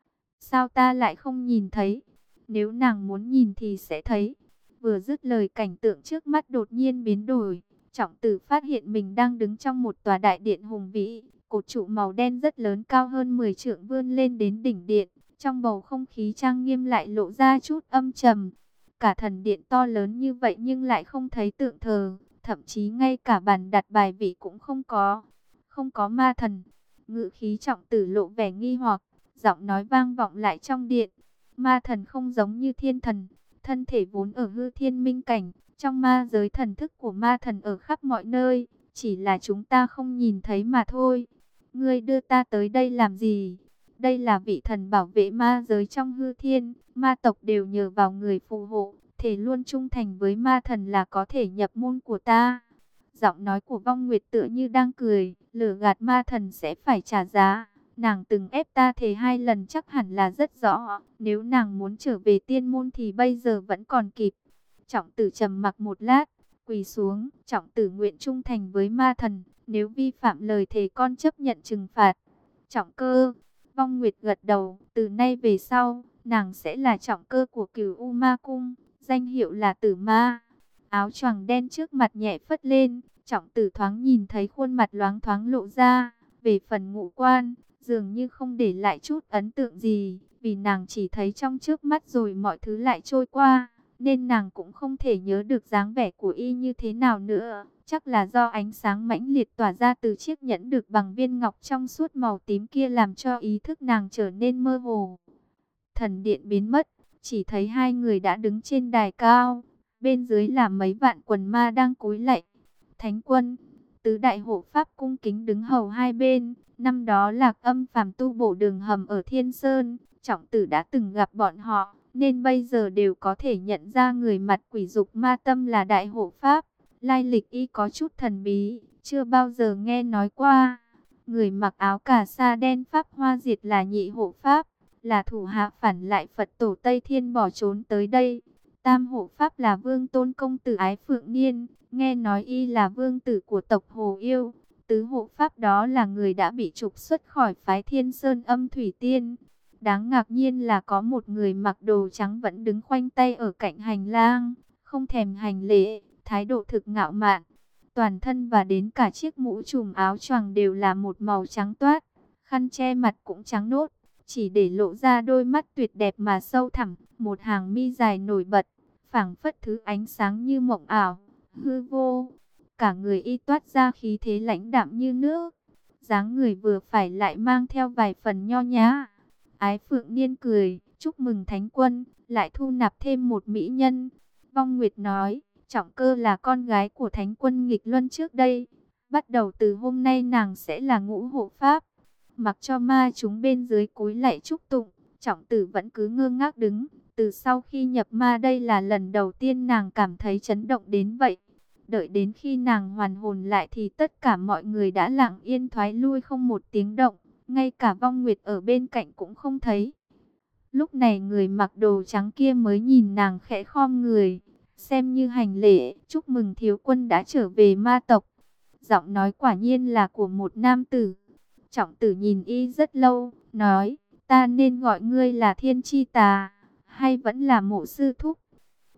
Sao ta lại không nhìn thấy? Nếu nàng muốn nhìn thì sẽ thấy. Vừa dứt lời, cảnh tượng trước mắt đột nhiên biến đổi. Trọng Tử phát hiện mình đang đứng trong một tòa đại điện hùng vĩ. Cột trụ màu đen rất lớn, cao hơn mười trượng, vươn lên đến đỉnh điện. Trong bầu không khí trang nghiêm lại lộ ra chút âm trầm. Cả thần điện to lớn như vậy nhưng lại không thấy tượng thờ. Thậm chí ngay cả bàn đặt bài vị cũng không có. Không có ma thần. Ngự khí Trọng Tử lộ vẻ nghi hoặc. Giọng nói vang vọng lại trong điện. Ma thần không giống như thiên thần. Thân thể vốn ở hư thiên minh cảnh. Trong ma giới, thần thức của ma thần ở khắp mọi nơi. Chỉ là chúng ta không nhìn thấy mà thôi. Ngươi đưa ta tới đây làm gì? Đây là vị thần bảo vệ ma giới trong hư thiên. Ma tộc đều nhờ vào người phù hộ. Thể luôn trung thành với ma thần là có thể nhập môn của ta. Giọng nói của Vong Nguyệt tựa như đang cười. Lừa gạt ma thần sẽ phải trả giá. Nàng từng ép ta thề hai lần, chắc hẳn là rất rõ. Nếu nàng muốn trở về tiên môn thì bây giờ vẫn còn kịp. Trọng Tử trầm mặc một lát, quỳ xuống. Trọng Tử nguyện trung thành với ma thần. Nếu vi phạm lời thề, con chấp nhận trừng phạt. Trọng Cơ. Vong Nguyệt gật đầu. Từ nay về sau, nàng sẽ là Trọng Cơ của Cửu U Ma Cung. Danh hiệu là Tử Ma. Áo choàng đen trước mặt nhẹ phất lên. Trọng Tử thoáng nhìn thấy khuôn mặt loáng thoáng lộ ra. Về phần ngũ quan, dường như không để lại chút ấn tượng gì. Vì nàng chỉ thấy trong trước mắt rồi mọi thứ lại trôi qua. Nên nàng cũng không thể nhớ được dáng vẻ của y như thế nào nữa. Chắc là do ánh sáng mãnh liệt tỏa ra từ chiếc nhẫn được bằng viên ngọc trong suốt màu tím kia làm cho ý thức nàng trở nên mơ hồ. Thần điện biến mất, chỉ thấy hai người đã đứng trên đài cao. Bên dưới là mấy vạn quần ma đang cúi lạy. Thánh Quân, tứ đại hộ pháp cung kính đứng hầu hai bên. Năm đó Lạc Âm phàm tu bổ đường hầm ở Thiên Sơn, Trọng Tử đã từng gặp bọn họ, nên bây giờ đều có thể nhận ra người mặt quỷ dục ma tâm là đại hộ pháp. Lai lịch y có chút thần bí, chưa bao giờ nghe nói qua. Người mặc áo cà sa đen Pháp Hoa Diệt là nhị hộ pháp, là thủ hạ phản lại Phật tổ Tây Thiên bỏ trốn tới đây. Tam hộ pháp là Vương Tôn công tử Ái Phượng Niên, nghe nói y là vương tử của tộc Hồ Yêu. Tứ hộ pháp đó là người đã bị trục xuất khỏi phái Thiên Sơn Âm Thủy Tiên. Đáng ngạc nhiên là có một người mặc đồ trắng vẫn đứng khoanh tay ở cạnh hành lang, không thèm hành lễ, thái độ thực ngạo mạn. Toàn thân và đến cả chiếc mũ trùm áo choàng đều là một màu trắng toát, khăn che mặt cũng trắng nốt, chỉ để lộ ra đôi mắt tuyệt đẹp mà sâu thẳm, một hàng mi dài nổi bật, phảng phất thứ ánh sáng như mộng ảo, hư vô. Cả người y toát ra khí thế lãnh đạm như nước, dáng người vừa phải lại mang theo vài phần nho nhã. Ái Phượng Niên cười, chúc mừng Thánh Quân, lại thu nạp thêm một mỹ nhân. Vong Nguyệt nói, Trọng Cơ là con gái của Thánh Quân nghịch luân trước đây. Bắt đầu từ hôm nay nàng sẽ là ngũ hộ pháp. Mặc cho ma chúng bên dưới cúi lạy chúc tụng, Trọng Tử vẫn cứ ngơ ngác đứng. Từ sau khi nhập ma đây là lần đầu tiên nàng cảm thấy chấn động đến vậy. Đợi đến khi nàng hoàn hồn lại thì tất cả mọi người đã lặng yên thoái lui không một tiếng động. Ngay cả Vong Nguyệt ở bên cạnh cũng không thấy. Lúc này người mặc đồ trắng kia mới nhìn nàng khẽ khom người, xem như hành lễ, chúc mừng thiếu quân đã trở về ma tộc. Giọng nói quả nhiên là của một nam tử. Trọng Tử nhìn y rất lâu, nói, ta nên gọi ngươi là Thiên Chi Tà, hay vẫn là Mộ sư thúc?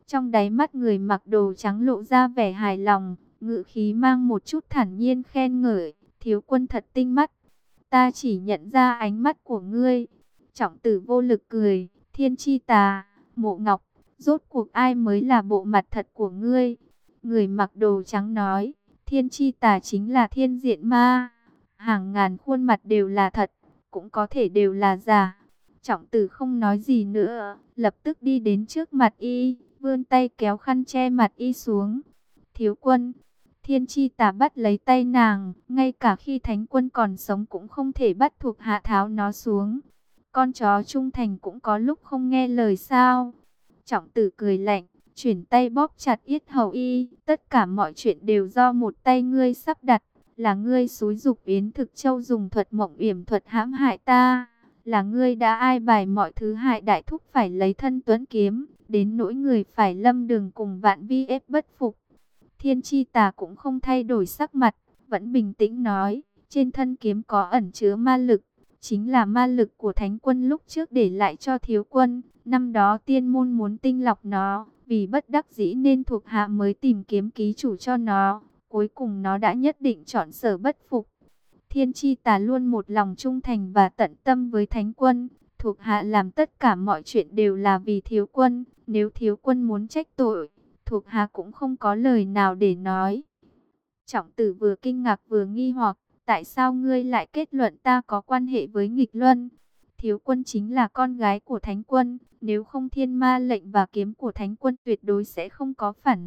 Trong đáy mắt người mặc đồ trắng lộ ra vẻ hài lòng, ngữ khí mang một chút thản nhiên khen ngợi, thiếu quân thật tinh mắt. Ta chỉ nhận ra ánh mắt của ngươi. Trọng Tử vô lực cười, Thiên Chi Tà, Mộ Ngọc, rốt cuộc ai mới là bộ mặt thật của ngươi? Người mặc đồ trắng nói, Thiên Chi Tà chính là thiên diện ma. Hàng ngàn khuôn mặt đều là thật, cũng có thể đều là giả. Trọng Tử không nói gì nữa, lập tức đi đến trước mặt y, vươn tay kéo khăn che mặt y xuống. Thiếu quân, Thiên Chi Tà bắt lấy tay nàng, ngay cả khi thánh quân còn sống cũng không thể bắt thuộc hạ tháo nó xuống. Con chó trung thành cũng có lúc không nghe lời sao? Trọng Tử cười lạnh, chuyển tay bóp chặt yết hầu y. Tất cả mọi chuyện đều do một tay ngươi sắp đặt. Là ngươi xúi giục Yến Thực Châu dùng thuật mộng yểm thuật hãm hại ta. Là ngươi đã ai bài mọi thứ hại đại thúc phải lấy thân tuấn kiếm. Đến nỗi người phải lâm đường cùng vạn vi ép bất phục. Thiên Chi Tà cũng không thay đổi sắc mặt, vẫn bình tĩnh nói, trên thân kiếm có ẩn chứa ma lực, chính là ma lực của thánh quân lúc trước để lại cho thiếu quân. Năm đó tiên môn muốn tinh lọc nó, vì bất đắc dĩ nên thuộc hạ mới tìm kiếm ký chủ cho nó, cuối cùng nó đã nhất định chọn Sở Bất Phục. Thiên Chi Tà luôn một lòng trung thành và tận tâm với thánh quân, thuộc hạ làm tất cả mọi chuyện đều là vì thiếu quân, nếu thiếu quân muốn trách tội, thuộc hạ cũng không có lời nào để nói. Trọng Tử vừa kinh ngạc vừa nghi hoặc, tại sao ngươi lại kết luận ta có quan hệ với nghịch luân? Thiếu quân chính là con gái của thánh quân, nếu không thiên ma lệnh và kiếm của thánh quân tuyệt đối sẽ không có phản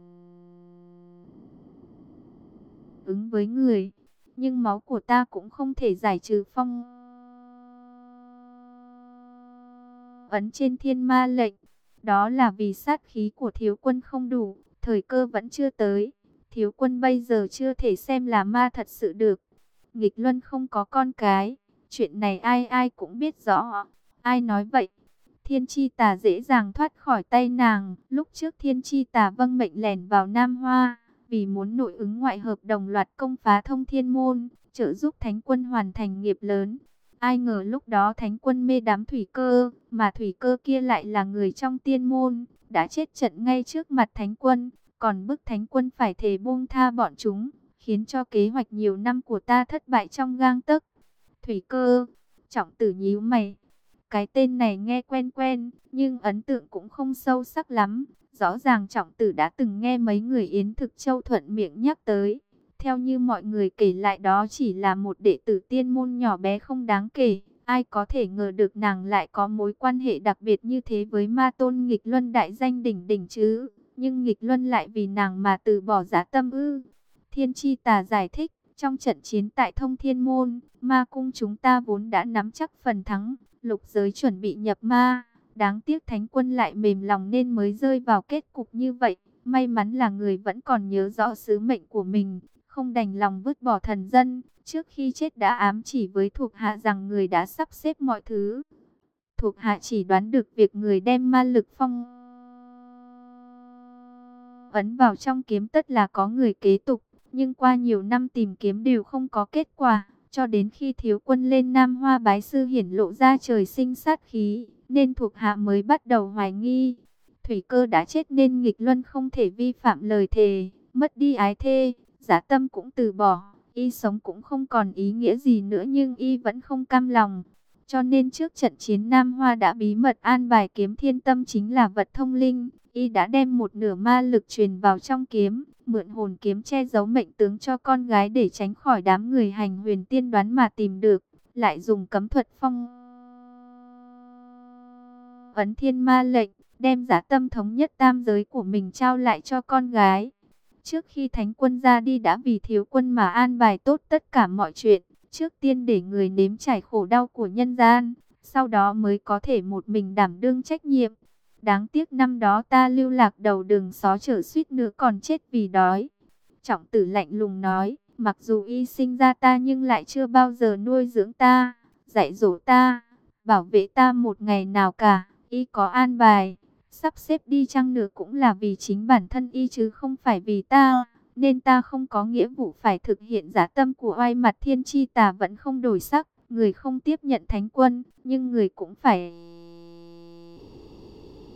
ứng với người. Nhưng máu của ta cũng không thể giải trừ phong ấn trên thiên ma lệnh. Đó là vì sát khí của thiếu quân không đủ, thời cơ vẫn chưa tới. Thiếu quân bây giờ chưa thể xem là ma thật sự được. Nghịch luân không có con cái, chuyện này ai ai cũng biết rõ. Ai nói vậy? Thiên Chi Tà dễ dàng thoát khỏi tay nàng. Lúc trước Thiên Chi Tà vâng mệnh lẻn vào Nam Hoa, vì muốn nội ứng ngoại hợp đồng loạt công phá Thông Thiên Môn, trợ giúp thánh quân hoàn thành nghiệp lớn. Ai ngờ lúc đó thánh quân mê đám Thủy Cơ, mà Thủy Cơ kia lại là người trong tiên môn, đã chết trận ngay trước mặt thánh quân, còn bức thánh quân phải thề buông tha bọn chúng, khiến cho kế hoạch nhiều năm của ta thất bại trong gang tấc. Thủy Cơ, Trọng Tử nhíu mày. Cái tên này nghe quen quen, nhưng ấn tượng cũng không sâu sắc lắm. Rõ ràng Trọng Tử đã từng nghe mấy người Yến Thực Châu thuận miệng nhắc tới. Theo như mọi người kể lại đó chỉ là một đệ tử tiên môn nhỏ bé không đáng kể. Ai có thể ngờ được nàng lại có mối quan hệ đặc biệt như thế với ma tôn Nghịch Luân đại danh đỉnh đỉnh chứ. Nhưng Nghịch Luân lại vì nàng mà từ bỏ giá tâm ư? Thiên Chi Tà giải thích, trong trận chiến tại Thông Thiên Môn, ma cung chúng ta vốn đã nắm chắc phần thắng, lục giới chuẩn bị nhập ma. Đáng tiếc thánh quân lại mềm lòng nên mới rơi vào kết cục như vậy. May mắn là người vẫn còn nhớ rõ sứ mệnh của mình, không đành lòng vứt bỏ thần dân. Trước khi chết đã ám chỉ với thuộc hạ rằng người đã sắp xếp mọi thứ. Thuộc hạ chỉ đoán được việc người đem ma lực phong ấn vào trong kiếm tất là có người kế tục. Nhưng qua nhiều năm tìm kiếm đều không có kết quả. Cho đến khi thiếu quân lên Nam Hoa bái sư hiển lộ ra trời sinh sát khí, nên thuộc hạ mới bắt đầu hoài nghi. Thủy Cơ đã chết nên Nghịch Luân không thể vi phạm lời thề, mất đi ái thê, Giá Tâm cũng từ bỏ. Y sống cũng không còn ý nghĩa gì nữa nhưng y vẫn không cam lòng. Cho nên trước trận chiến Nam Hoa đã bí mật an bài kiếm thiên tâm chính là vật thông linh. Y đã đem một nửa ma lực truyền vào trong kiếm, mượn hồn kiếm che giấu mệnh tướng cho con gái để tránh khỏi đám người hành huyền tiên đoán mà tìm được. Lại dùng cấm thuật phong ấn thiên ma lệnh, đem Giá Tâm thống nhất tam giới của mình trao lại cho con gái. Trước khi thánh quân ra đi đã vì thiếu quân mà an bài tốt tất cả mọi chuyện. Trước tiên để người nếm trải khổ đau của nhân gian, sau đó mới có thể một mình đảm đương trách nhiệm. Đáng tiếc năm đó ta lưu lạc đầu đường xó chở suýt nữa còn chết vì đói. Trọng Tử lạnh lùng nói, mặc dù y sinh ra ta nhưng lại chưa bao giờ nuôi dưỡng ta, dạy dỗ ta, bảo vệ ta một ngày nào cả. Y có an bài, sắp xếp đi chăng nữa cũng là vì chính bản thân y chứ không phải vì ta. Nên ta không có nghĩa vụ phải thực hiện Giá Tâm của oai mặt. Thiên Chi Tà vẫn không đổi sắc. Người không tiếp nhận thánh quân, nhưng người cũng phải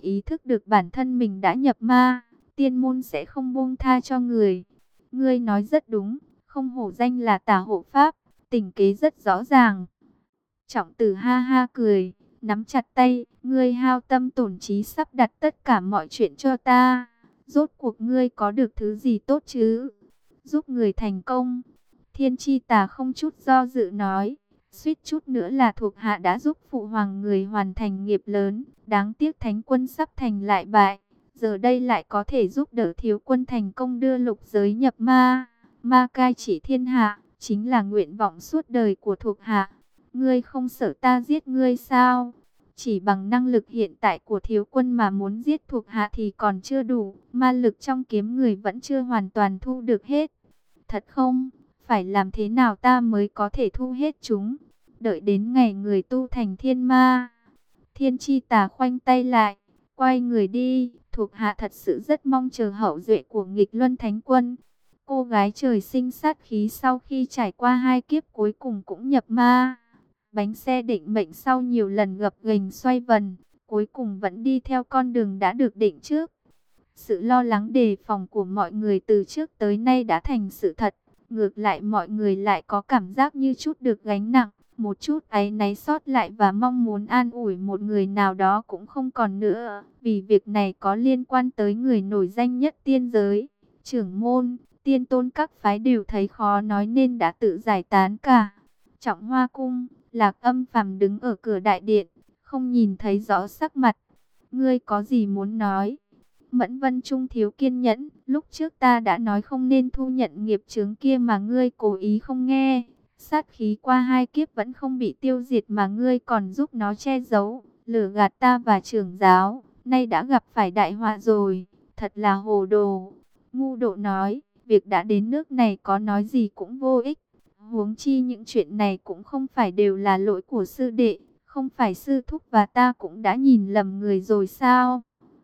ý thức được bản thân mình đã nhập ma, tiên môn sẽ không buông tha cho người. Ngươi nói rất đúng, không hổ danh là tả hộ pháp, tình kế rất rõ ràng. Trọng Tử ha ha cười, nắm chặt tay, ngươi hao tâm tổn trí sắp đặt tất cả mọi chuyện cho ta. Rốt cuộc ngươi có được thứ gì tốt chứ? Giúp người thành công. Thiên Chi Tà không chút do dự nói, suýt chút nữa là thuộc hạ đã giúp phụ hoàng người hoàn thành nghiệp lớn. Đáng tiếc thánh quân sắp thành lại bại, giờ đây lại có thể giúp đỡ thiếu quân thành công đưa lục giới nhập ma. Ma cai trị thiên hạ, chính là nguyện vọng suốt đời của thuộc hạ. Ngươi không sợ ta giết ngươi sao? Chỉ bằng năng lực hiện tại của thiếu quân mà muốn giết thuộc hạ thì còn chưa đủ. Ma lực trong kiếm người vẫn chưa hoàn toàn thu được hết. Thật không? Phải làm thế nào ta mới có thể thu hết chúng? Đợi đến ngày người tu thành thiên ma. Thiên Chi Tà khoanh tay lại, quay người đi. Thuộc hạ thật sự rất mong chờ hậu duệ của nghịch luân thánh quân. Cô gái trời sinh sát khí sau khi trải qua hai kiếp cuối cùng cũng nhập ma. Bánh xe định mệnh sau nhiều lần gập ghềnh xoay vần, cuối cùng vẫn đi theo con đường đã được định trước. Sự lo lắng đề phòng của mọi người từ trước tới nay đã thành sự thật. Ngược lại mọi người lại có cảm giác như chút được gánh nặng, một chút áy náy sót lại và mong muốn an ủi một người nào đó cũng không còn nữa. Vì việc này có liên quan tới người nổi danh nhất tiên giới, trưởng môn, tiên tôn các phái đều thấy khó nói nên đã tự giải tán cả. Trọng Hoa Cung, Lạc Âm Phàm đứng ở cửa đại điện, không nhìn thấy rõ sắc mặt. Ngươi có gì muốn nói? Mẫn Vân Trung thiếu kiên nhẫn, lúc trước ta đã nói không nên thu nhận nghiệp chướng kia mà ngươi cố ý không nghe. Sát khí qua hai kiếp vẫn không bị tiêu diệt mà ngươi còn giúp nó che giấu, lừa gạt ta và trưởng giáo, nay đã gặp phải đại họa rồi, thật là hồ đồ. Ngu Độ nói, việc đã đến nước này có nói gì cũng vô ích. Huống chi những chuyện này cũng không phải đều là lỗi của sư đệ, không phải sư thúc và ta cũng đã nhìn lầm người rồi sao?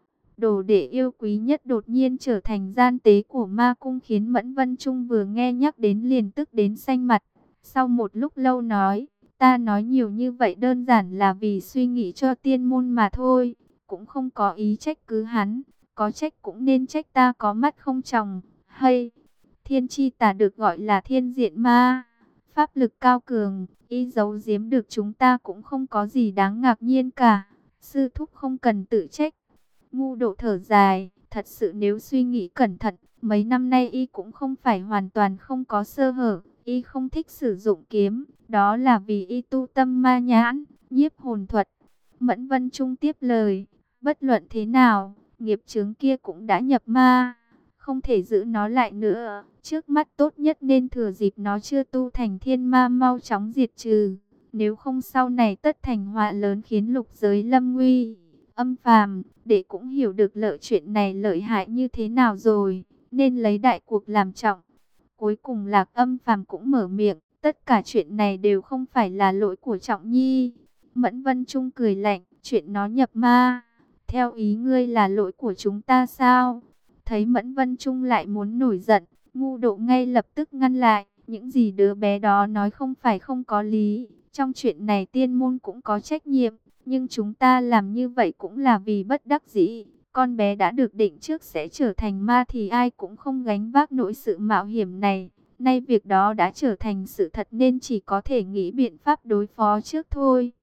Đồ đệ yêu quý nhất đột nhiên trở thành gian tế của ma cung khiến Mẫn Vân Trung vừa nghe nhắc đến liền tức đến xanh mặt. Sau một lúc lâu nói, ta nói nhiều như vậy đơn giản là vì suy nghĩ cho tiên môn mà thôi, cũng không có ý trách cứ hắn, có trách cũng nên trách ta có mắt không tròng. Hay, Thiên Chi Tà được gọi là thiên diện ma, pháp lực cao cường, y giấu giếm được chúng ta cũng không có gì đáng ngạc nhiên cả, sư thúc không cần tự trách. Ngu Độ thở dài, thật sự nếu suy nghĩ cẩn thận, mấy năm nay y cũng không phải hoàn toàn không có sơ hở, y không thích sử dụng kiếm, đó là vì y tu tâm ma nhãn, nhiếp hồn thuật. Mẫn Vân Trung tiếp lời, bất luận thế nào, nghiệp chướng kia cũng đã nhập ma, không thể giữ nó lại nữa, trước mắt tốt nhất nên thừa dịp nó chưa tu thành thiên ma mau chóng diệt trừ, nếu không sau này tất thành họa lớn khiến lục giới lâm nguy. Âm Phàm, để cũng hiểu được lợi chuyện này lợi hại như thế nào rồi, nên lấy đại cuộc làm trọng. Cuối cùng Lạc Âm Phàm cũng mở miệng, tất cả chuyện này đều không phải là lỗi của Trọng Nhi. Mẫn Vân Trung cười lạnh, chuyện nó nhập ma, theo ý ngươi là lỗi của chúng ta sao? Thấy Mẫn Vân Trung lại muốn nổi giận, Ngu Độ ngay lập tức ngăn lại, những gì đứa bé đó nói không phải không có lý, trong chuyện này tiên môn cũng có trách nhiệm. Nhưng chúng ta làm như vậy cũng là vì bất đắc dĩ. Con bé đã được định trước sẽ trở thành ma thì ai cũng không gánh vác nổi sự mạo hiểm này. Nay việc đó đã trở thành sự thật nên chỉ có thể nghĩ biện pháp đối phó trước thôi.